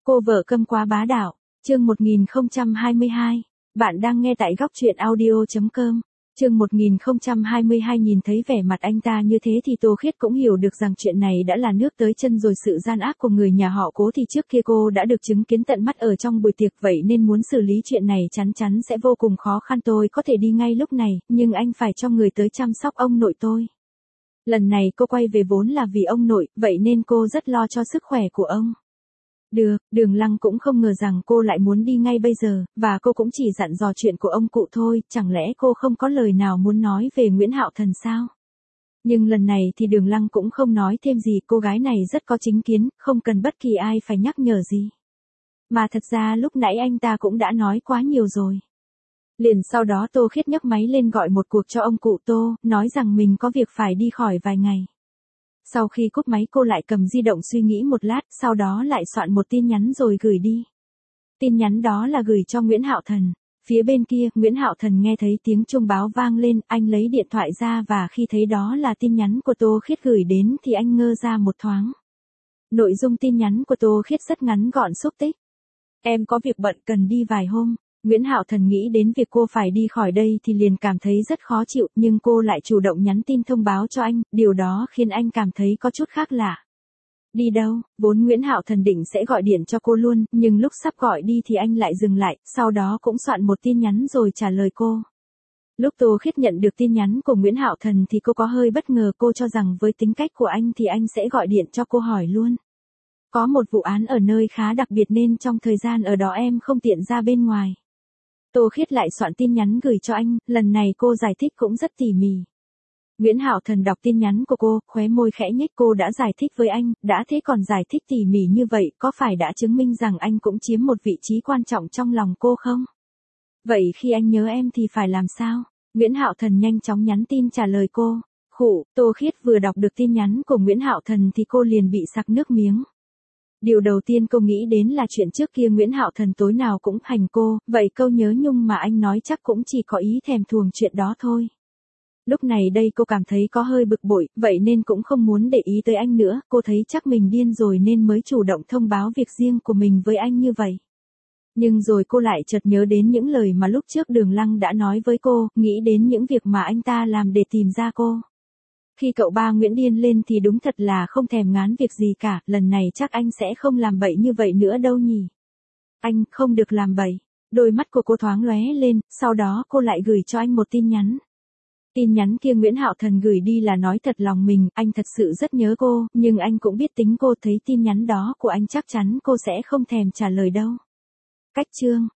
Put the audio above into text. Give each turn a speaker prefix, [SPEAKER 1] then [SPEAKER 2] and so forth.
[SPEAKER 1] Cô vợ câm quá bá đạo, chương 1022. Bạn đang nghe tại góc truyện audio.com. Chương 1022. Nhìn thấy vẻ mặt anh ta như thế thì Tô Khiết cũng hiểu được rằng chuyện này đã là nước tới chân rồi. Sự gian ác của người nhà họ Cố thì trước kia cô đã được chứng kiến tận mắt ở trong buổi tiệc, vậy nên muốn xử lý chuyện này chắn chắn sẽ vô cùng khó khăn. Tôi có thể đi ngay lúc này, nhưng anh phải cho người tới chăm sóc ông nội tôi. Lần này cô quay về vốn là vì ông nội, vậy nên cô rất lo cho sức khỏe của ông. Được, Đường Lăng cũng không ngờ rằng cô lại muốn đi ngay bây giờ, và cô cũng chỉ dặn dò chuyện của ông cụ thôi, chẳng lẽ cô không có lời nào muốn nói về Nguyễn Hạo Thần sao? Nhưng lần này thì Đường Lăng cũng không nói thêm gì, cô gái này rất có chính kiến, không cần bất kỳ ai phải nhắc nhở gì. Mà thật ra lúc nãy anh ta cũng đã nói quá nhiều rồi. Liền sau đó Tô Khiết nhấc máy lên gọi một cuộc cho ông cụ Tô, nói rằng mình có việc phải đi khỏi vài ngày. Sau khi cúp máy cô lại cầm di động suy nghĩ một lát, sau đó lại soạn một tin nhắn rồi gửi đi. Tin nhắn đó là gửi cho Nguyễn Hạo Thần. Phía bên kia, Nguyễn Hạo Thần nghe thấy tiếng chuông báo vang lên, anh lấy điện thoại ra và khi thấy đó là tin nhắn của Tô Khiết gửi đến thì anh ngơ ra một thoáng. Nội dung tin nhắn của Tô Khiết rất ngắn gọn xúc tích. Em có việc bận cần đi vài hôm. Nguyễn Hạo Thần nghĩ đến việc cô phải đi khỏi đây thì liền cảm thấy rất khó chịu, nhưng cô lại chủ động nhắn tin thông báo cho anh, điều đó khiến anh cảm thấy có chút khác lạ. Đi đâu? Vốn Nguyễn Hạo Thần định sẽ gọi điện cho cô luôn, nhưng lúc sắp gọi đi thì anh lại dừng lại, sau đó cũng soạn một tin nhắn rồi trả lời cô. Lúc Tô Khiết nhận được tin nhắn của Nguyễn Hạo Thần thì cô có hơi bất ngờ, cô cho rằng với tính cách của anh thì anh sẽ gọi điện cho cô hỏi luôn. Có một vụ án ở nơi khá đặc biệt nên trong thời gian ở đó em không tiện ra bên ngoài. Tô Khiết lại soạn tin nhắn gửi cho anh, lần này cô giải thích cũng rất tỉ mỉ. Nguyễn Hạo Thần đọc tin nhắn của cô, khóe môi khẽ nhếch, cô đã giải thích với anh, đã thế còn giải thích tỉ mỉ như vậy, có phải đã chứng minh rằng anh cũng chiếm một vị trí quan trọng trong lòng cô không? Vậy khi anh nhớ em thì phải làm sao? Nguyễn Hạo Thần nhanh chóng nhắn tin trả lời cô. Khụ, Tô Khiết vừa đọc được tin nhắn của Nguyễn Hạo Thần thì cô liền bị sặc nước miếng. Điều đầu tiên cô nghĩ đến là chuyện trước kia Nguyễn Hạo Thần tối nào cũng hành cô, vậy câu nhớ nhung mà anh nói chắc cũng chỉ có ý thèm thuồng chuyện đó thôi. Lúc này đây cô cảm thấy có hơi bực bội, vậy nên cũng không muốn để ý tới anh nữa, cô thấy chắc mình điên rồi nên mới chủ động thông báo việc riêng của mình với anh như vậy. Nhưng rồi cô lại chợt nhớ đến những lời mà lúc trước Đường Lăng đã nói với cô, nghĩ đến những việc mà anh ta làm để tìm ra cô. Khi cậu ba Nguyễn điên lên thì đúng thật là không thèm ngán việc gì cả, lần này chắc anh sẽ không làm bậy như vậy nữa đâu nhỉ. Anh không được làm bậy. Đôi mắt của cô thoáng lóe lên, sau đó cô lại gửi cho anh một tin nhắn. Tin nhắn kia Nguyễn Hạo Thần gửi đi là nói thật lòng mình, anh thật sự rất nhớ cô, nhưng anh cũng biết tính cô, thấy tin nhắn đó của anh chắc chắn cô sẽ không thèm trả lời đâu. Cách chương